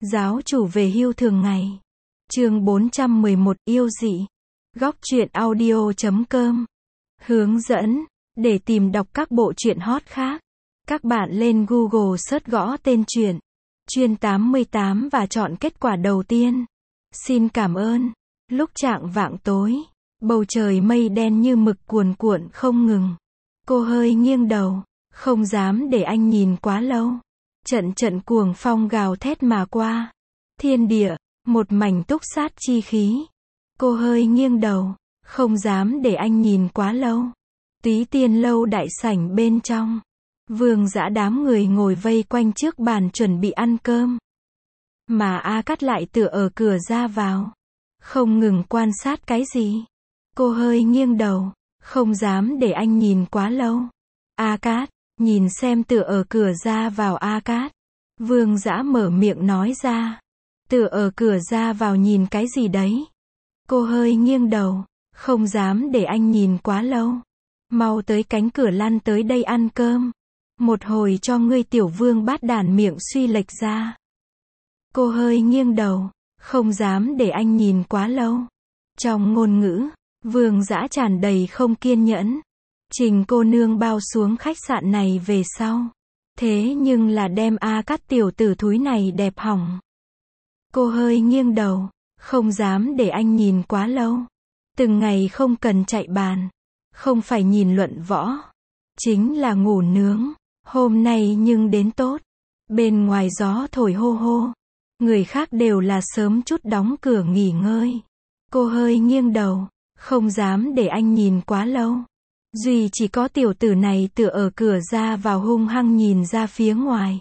Giáo chủ về hưu thường ngày. Chương 411 yêu dị. Góc truyện audio.com. Hướng dẫn. Để tìm đọc các bộ truyện hot khác, các bạn lên Google search gõ tên truyện Chuyên 88 và chọn kết quả đầu tiên. Xin cảm ơn. Lúc chạng vạng tối, bầu trời mây đen như mực cuồn cuộn không ngừng. Cô hơi nghiêng đầu, không dám để anh nhìn quá lâu. Trận trận cuồng phong gào thét mà qua. Thiên địa, một mảnh túc sát chi khí. Cô hơi nghiêng đầu, không dám để anh nhìn quá lâu. Túy Tiên lâu đại sảnh bên trong. Vương Dã đám người ngồi vây quanh trước bàn chuẩn bị ăn cơm. Mà A Cát lại tựa ở cửa ra vào. Không ngừng quan sát cái gì. Cô hơi nghiêng đầu, không dám để anh nhìn quá lâu. A Cát, nhìn xem tựa ở cửa ra vào A Cát. Vương Dã mở miệng nói ra. Tựa ở cửa ra vào nhìn cái gì đấy? Cô hơi nghiêng đầu, không dám để anh nhìn quá lâu. Mau tới cánh cửa lăn tới đây ăn cơm. Một hồi cho ngươi tiểu vương bát đản miệng suy lệch ra. Cô hơi nghiêng đầu, không dám để anh nhìn quá lâu. Trong ngôn ngữ, Vương Dã tràn đầy không kiên nhẫn. Trình cô nương bao xuống khách sạn này về sau. Thế nhưng là đem A Cát tiểu tử thúi này đẹp hỏng. Cô hơi nghiêng đầu, không dám để anh nhìn quá lâu. Từng ngày không cần chạy bàn, không phải nhìn luận võ, chính là ngủ nướng. Hôm nay nhưng đến tốt. Bên ngoài gió thổi hô hô. Người khác đều là sớm chút đóng cửa nghỉ ngơi. Cô hơi nghiêng đầu, không dám để anh nhìn quá lâu. Duy chỉ có tiểu tử này tựa ở cửa ra vào hung hăng nhìn ra phía ngoài.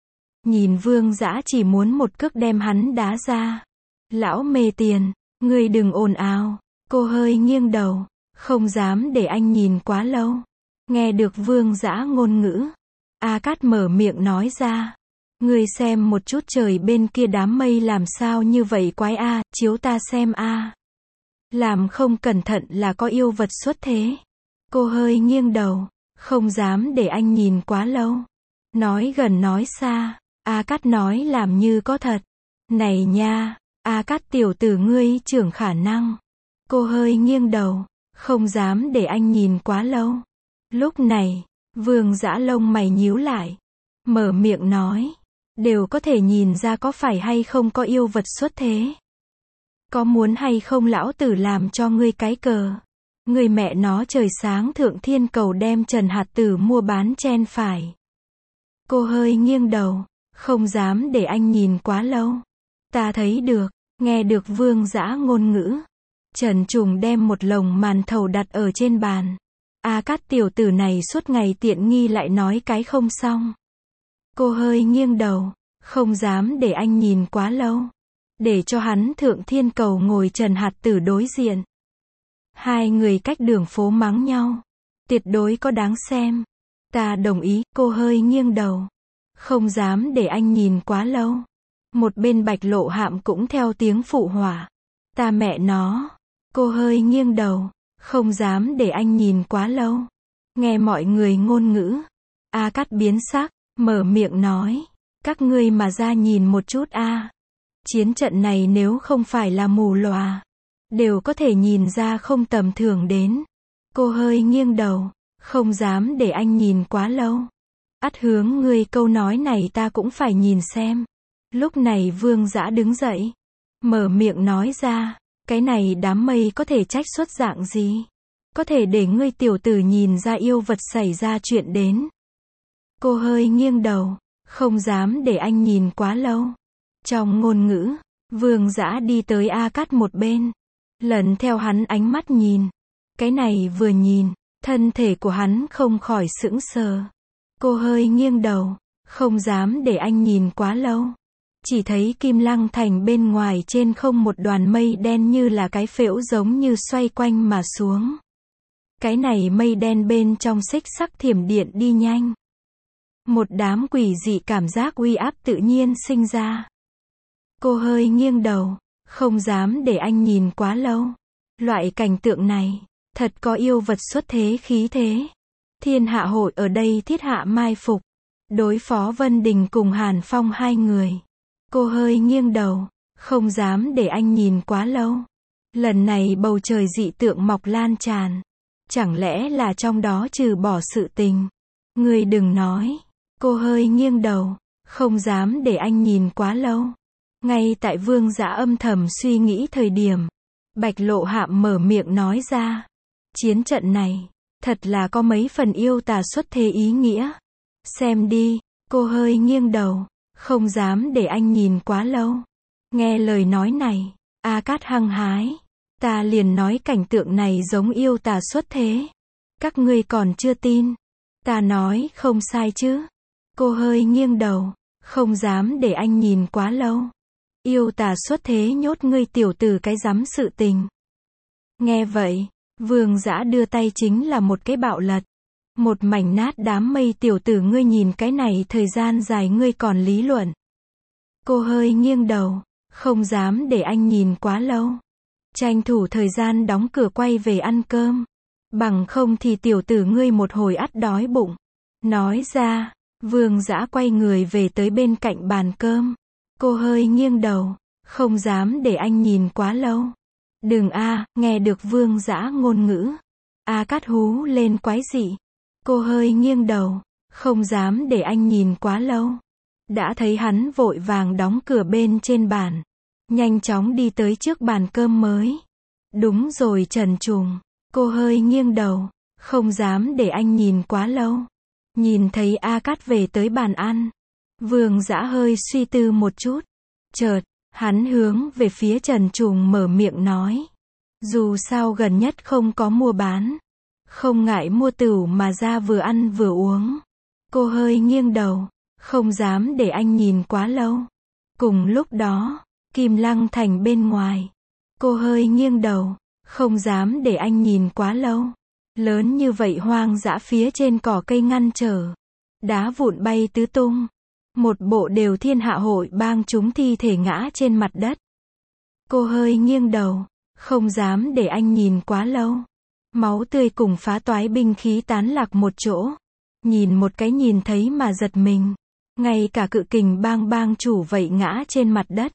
Nhìn Vương Dã chỉ muốn một cước đem hắn đá ra. Lão mê tiền, ngươi đừng ồn ào. Cô hơi nghiêng đầu, không dám để anh nhìn quá lâu. Nghe được Vương Dã ngôn ngữ, A Cát mở miệng nói ra. Ngươi xem một chút trời bên kia đám mây làm sao như vậy quái a, chiếu ta xem a. Làm không cẩn thận là có yêu vật xuất thế. Cô hơi nghiêng đầu, không dám để anh nhìn quá lâu. Nói gần nói xa, A Cát nói làm như có thật. Này nha, A Cát tiểu tử ngươi trưởng khả năng. Cô hơi nghiêng đầu, không dám để anh nhìn quá lâu. Lúc này, Vương Dã lông mày nhíu lại, mở miệng nói, đều có thể nhìn ra có phải hay không có yêu vật xuất thế. Có muốn hay không lão tử làm cho ngươi cái cờ. Người mẹ nó trời sáng thượng thiên cầu đem Trần Hạt Tử mua bán chen phải. Cô hơi nghiêng đầu, không dám để anh nhìn quá lâu. Ta thấy được, nghe được Vương Dã ngôn ngữ. Trần Trùng đem một lồng màn thầu đặt ở trên bàn. A Cát tiểu tử này suốt ngày tiện nghi lại nói cái không xong. Cô hơi nghiêng đầu, không dám để anh nhìn quá lâu. Để cho hắn thượng thiên cầu ngồi Trần Hạt Tử đối diện. Hai người cách đường phố mắng nhau. Tuyệt đối có đáng xem. Ta đồng ý, cô hơi nghiêng đầu. Không dám để anh nhìn quá lâu. Một bên Bạch Lộ Hạm cũng theo tiếng phụ họa. Ta mẹ nó. Cô hơi nghiêng đầu, không dám để anh nhìn quá lâu. Nghe mọi người ngôn ngữ. A Cát biến sắc, mở miệng nói. Các ngươi mà ra nhìn một chút a. Chiến trận này nếu không phải là mù lòa, đều có thể nhìn ra không tầm thường đến. Cô hơi nghiêng đầu, không dám để anh nhìn quá lâu. Ắt hướng ngươi câu nói này ta cũng phải nhìn xem. Lúc này Vương Dã đứng dậy, mở miệng nói ra. Cái này đám mây có thể trách xuất dạng gì? Có thể để ngươi tiểu tử nhìn ra yêu vật xảy ra chuyện đến. Cô hơi nghiêng đầu, không dám để anh nhìn quá lâu. Trong ngôn ngữ, Vương Dã đi tới A Cát một bên. Lần theo hắn ánh mắt nhìn. Cái này vừa nhìn, thân thể của hắn không khỏi sững sờ. Cô hơi nghiêng đầu, không dám để anh nhìn quá lâu. Chỉ thấy Kim Lăng Thành bên ngoài trên không một đoàn mây đen như là cái phễu giống như xoay quanh mà xuống. Cái này mây đen bên trong xích sắc thiểm điện đi nhanh. Một đám quỷ dị cảm giác uy áp tự nhiên sinh ra. Cô hơi nghiêng đầu, không dám để anh nhìn quá lâu. Loại cảnh tượng này, thật có yêu vật xuất thế khí thế. Thiên Hạ Hội ở đây thiết hạ mai phục, đối phó Vân Đình cùng Hàn Phong hai người. Cô hơi nghiêng đầu, không dám để anh nhìn quá lâu. Lần này bầu trời dị tượng mọc lan tràn. Chẳng lẽ là trong đó trừ bỏ sự tình? Ngươi đừng nói. Cô hơi nghiêng đầu, không dám để anh nhìn quá lâu. Ngay tại Vương Dã âm thầm suy nghĩ thời điểm, Bạch Lộ Hạm mở miệng nói ra. Chiến trận này, thật là có mấy phần yêu tà xuất thế ý nghĩa. Xem đi, cô hơi nghiêng đầu, không dám để anh nhìn quá lâu. Nghe lời nói này, A Cát hăng hái. Ta liền nói cảnh tượng này giống yêu tà xuất thế. Các ngươi còn chưa tin. Ta nói không sai chứ. Cô hơi nghiêng đầu, không dám để anh nhìn quá lâu. Yêu tà xuất thế nhốt ngươi tiểu tử cái rắm sự tình. Nghe vậy, Vương Dã đưa tay chính là một cái bạo lật. Một mảnh nát đám mây tiểu tử ngươi nhìn cái này thời gian dài ngươi còn lý luận. Cô hơi nghiêng đầu, không dám để anh nhìn quá lâu. Tranh thủ thời gian đóng cửa quay về ăn cơm. Bằng không thì tiểu tử ngươi một hồi ắt đói bụng. Nói ra, Vương Dã quay người về tới bên cạnh bàn cơm. Cô hơi nghiêng đầu, không dám để anh nhìn quá lâu. Đừng nghe được Vương Dã ngôn ngữ. A Cát hú lên quái dị. Cô hơi nghiêng đầu, không dám để anh nhìn quá lâu. Đã thấy hắn vội vàng đóng cửa bên trên bàn. Nhanh chóng đi tới trước bàn cơm mới. Đúng rồi Trần Trùng. Cô hơi nghiêng đầu, không dám để anh nhìn quá lâu. Nhìn thấy A Cát về tới bàn ăn. Vương Dã hơi suy tư một chút. Chợt, hắn hướng về phía Trần Trùng mở miệng nói. Dù sao gần nhất không có mua bán. Không ngại mua tửu mà ra vừa ăn vừa uống. Cô hơi nghiêng đầu, không dám để anh nhìn quá lâu. Cùng lúc đó, Kim Lăng Thành bên ngoài. Cô hơi nghiêng đầu, không dám để anh nhìn quá lâu. Lớn như vậy hoang dã phía trên cỏ cây ngăn trở. Đá vụn bay tứ tung. Một bộ đều thiên hạ hội bang chúng thi thể ngã trên mặt đất. Cô hơi nghiêng đầu, không dám để anh nhìn quá lâu. Máu tươi cùng phá toái binh khí tán lạc một chỗ. Nhìn một cái nhìn thấy mà giật mình. Ngay cả cự kình bang chủ vậy ngã trên mặt đất.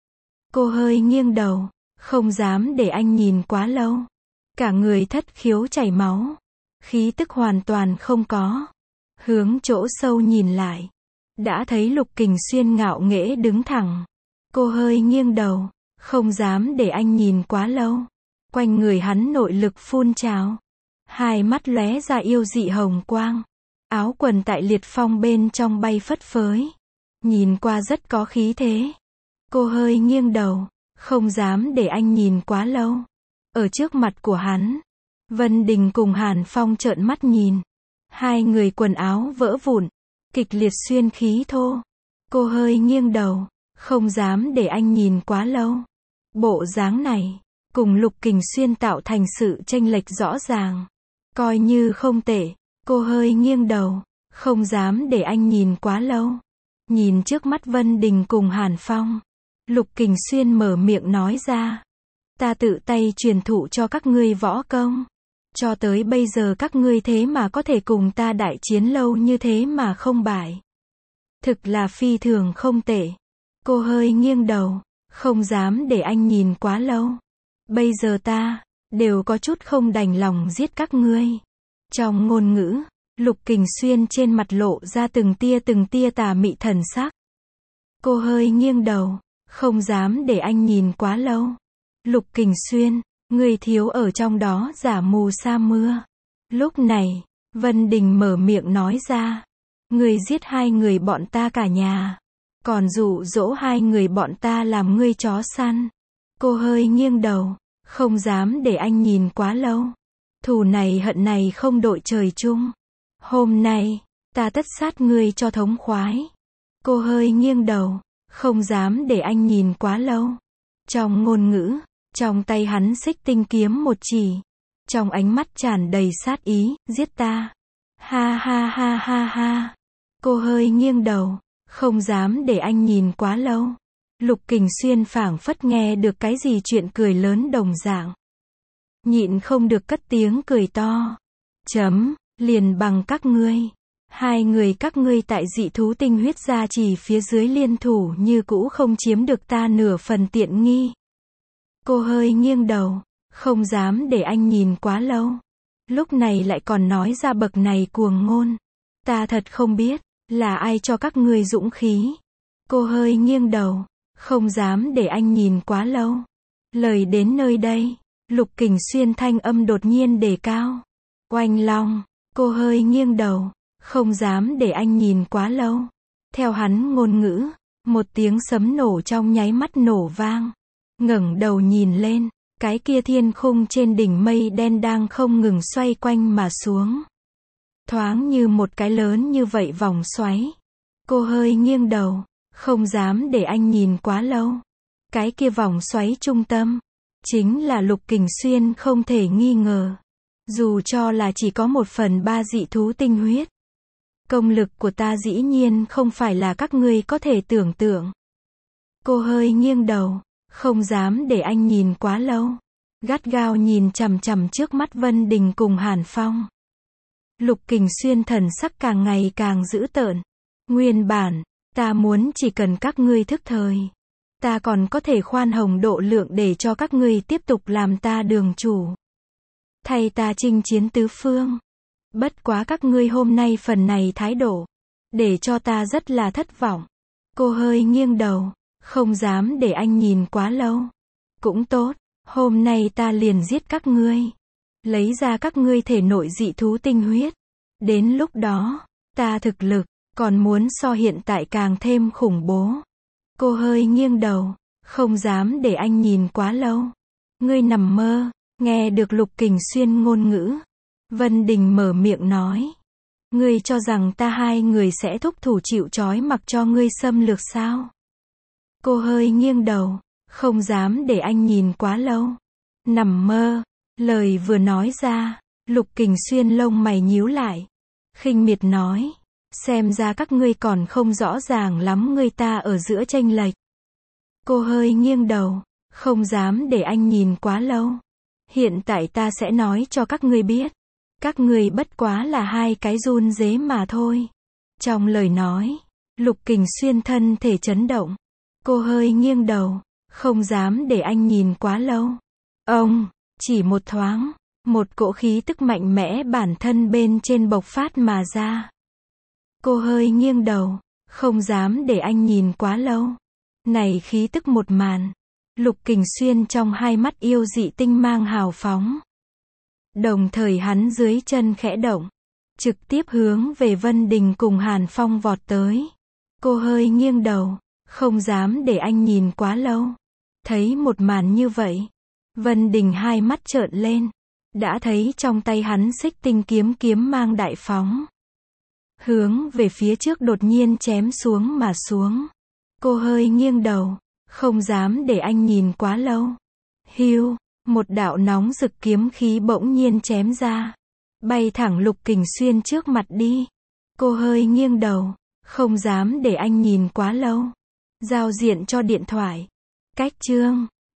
Cô hơi nghiêng đầu, không dám để anh nhìn quá lâu. Cả người thất khiếu chảy máu. Khí tức hoàn toàn không có. Hướng chỗ sâu nhìn lại. Đã thấy Lục Kình Xuyên ngạo nghễ đứng thẳng. Cô hơi nghiêng đầu, không dám để anh nhìn quá lâu. Quanh người hắn nội lực phun trào. Hai mắt lóe ra yêu dị hồng quang. Áo quần tại liệt phong bên trong bay phất phới. Nhìn qua rất có khí thế. Cô hơi nghiêng đầu, không dám để anh nhìn quá lâu. Ở trước mặt của hắn, Vân Đình cùng Hàn Phong trợn mắt nhìn. Hai người quần áo vỡ vụn, kịch liệt xuyên khí thô. Cô hơi nghiêng đầu, không dám để anh nhìn quá lâu. Bộ dáng này, cùng Lục Kình Xuyên tạo thành sự chênh lệch rõ ràng. Coi như không tệ, cô hơi nghiêng đầu, không dám để anh nhìn quá lâu. Nhìn trước mắt Vân Đình cùng Hàn Phong, Lục Kình Xuyên mở miệng nói ra. Ta tự tay truyền thụ cho các ngươi võ công. Cho tới bây giờ các ngươi thế mà có thể cùng ta đại chiến lâu như thế mà không bại. Thực là phi thường không tệ. Cô hơi nghiêng đầu, không dám để anh nhìn quá lâu. Bây giờ ta, đều có chút không đành lòng giết các ngươi. Trong ngôn ngữ, Lục Kình Xuyên trên mặt lộ ra từng tia tà mị thần sắc. Cô hơi nghiêng đầu, không dám để anh nhìn quá lâu. Lục Kình Xuyên, người thiếu ở trong đó giả mù sa mưa. Lúc này, Vân Đình mở miệng nói ra. Người giết hai người bọn ta cả nhà. Còn dụ dỗ hai người bọn ta làm ngươi chó săn. Cô hơi nghiêng đầu, không dám để anh nhìn quá lâu. Thù này hận này không đội trời chung. Hôm nay, ta tất sát ngươi cho thống khoái. Cô hơi nghiêng đầu, không dám để anh nhìn quá lâu. Trong ngôn ngữ, trong tay hắn xích tinh kiếm một chỉ. Trong ánh mắt tràn đầy sát ý, giết ta. Ha ha ha ha ha. Cô hơi nghiêng đầu, không dám để anh nhìn quá lâu. Lục Kình Xuyên phảng phất nghe được cái gì chuyện cười lớn đồng dạng. Nhịn không được cất tiếng cười to. Liền bằng các ngươi. Hai người các ngươi tại dị thú tinh huyết gia trì phía dưới liên thủ như cũ không chiếm được ta nửa phần tiện nghi. Cô hơi nghiêng đầu, không dám để anh nhìn quá lâu. Lúc này lại còn nói ra bậc này cuồng ngôn. Ta thật không biết, là ai cho các ngươi dũng khí. Cô hơi nghiêng đầu, không dám để anh nhìn quá lâu. Lời đến nơi đây, Lục Kình Xuyên thanh âm đột nhiên đề cao. Oanh long, cô hơi nghiêng đầu, không dám để anh nhìn quá lâu. Theo hắn ngôn ngữ, một tiếng sấm nổ trong nháy mắt nổ vang. Ngẩng đầu nhìn lên, cái kia thiên khung trên đỉnh mây đen đang không ngừng xoay quanh mà xuống. Thoáng như một cái lớn như vậy vòng xoáy. Cô hơi nghiêng đầu, không dám để anh nhìn quá lâu. Cái kia vòng xoáy trung tâm, chính là Lục Kình Xuyên không thể nghi ngờ. Dù cho là chỉ có 1/3 dị thú tinh huyết. Công lực của ta dĩ nhiên không phải là các ngươi có thể tưởng tượng. Cô hơi nghiêng đầu, không dám để anh nhìn quá lâu. Gắt gao nhìn chằm chằm trước mắt Vân Đình cùng Hàn Phong. Lục Kình Xuyên thần sắc càng ngày càng dữ tợn. Nguyên bản, ta muốn chỉ cần các ngươi thức thời. Ta còn có thể khoan hồng độ lượng để cho các ngươi tiếp tục làm ta đường chủ. Thay ta chinh chiến tứ phương. Bất quá các ngươi hôm nay phần này thái độ, để cho ta rất là thất vọng. Cô hơi nghiêng đầu, không dám để anh nhìn quá lâu. Cũng tốt, hôm nay ta liền giết các ngươi. Lấy ra các ngươi thể nội dị thú tinh huyết. Đến lúc đó, ta thực lực, còn muốn so hiện tại càng thêm khủng bố. Cô hơi nghiêng đầu, không dám để anh nhìn quá lâu. Ngươi nằm mơ, nghe được Lục Kình Xuyên ngôn ngữ. Vân Đình mở miệng nói. Ngươi cho rằng ta hai người sẽ thúc thủ chịu trói mặc cho ngươi xâm lược sao? Cô hơi nghiêng đầu, không dám để anh nhìn quá lâu. Nằm mơ, lời vừa nói ra, Lục Kình Xuyên lông mày nhíu lại. Khinh miệt nói, xem ra các ngươi còn không rõ ràng lắm người ta ở giữa chênh lệch. Cô hơi nghiêng đầu, không dám để anh nhìn quá lâu. Hiện tại ta sẽ nói cho các ngươi biết. Các ngươi bất quá là hai cái run rế mà thôi. Trong lời nói, Lục Kình Xuyên thân thể chấn động. Cô hơi nghiêng đầu, không dám để anh nhìn quá lâu. Ông, chỉ một thoáng, một cỗ khí tức mạnh mẽ bản thân bên trên bộc phát mà ra. Cô hơi nghiêng đầu, không dám để anh nhìn quá lâu. Này khí tức một màn. Lục Kình Xuyên trong hai mắt yêu dị tinh mang hào phóng. Đồng thời hắn dưới chân khẽ động, trực tiếp hướng về Vân Đình cùng Hàn Phong vọt tới. Cô hơi nghiêng đầu, không dám để anh nhìn quá lâu. Thấy một màn như vậy, Vân Đình hai mắt trợn lên, đã thấy trong tay hắn xích tinh kiếm mang đại phóng. Hướng về phía trước đột nhiên chém xuống mà xuống. Cô hơi nghiêng đầu, không dám để anh nhìn quá lâu. Hiu, một đạo nóng rực kiếm khí bỗng nhiên chém ra, bay thẳng Lục Kình Xuyên trước mặt đi. Cô hơi nghiêng đầu, không dám để anh nhìn quá lâu. Giao diện cho điện thoại. Cách chương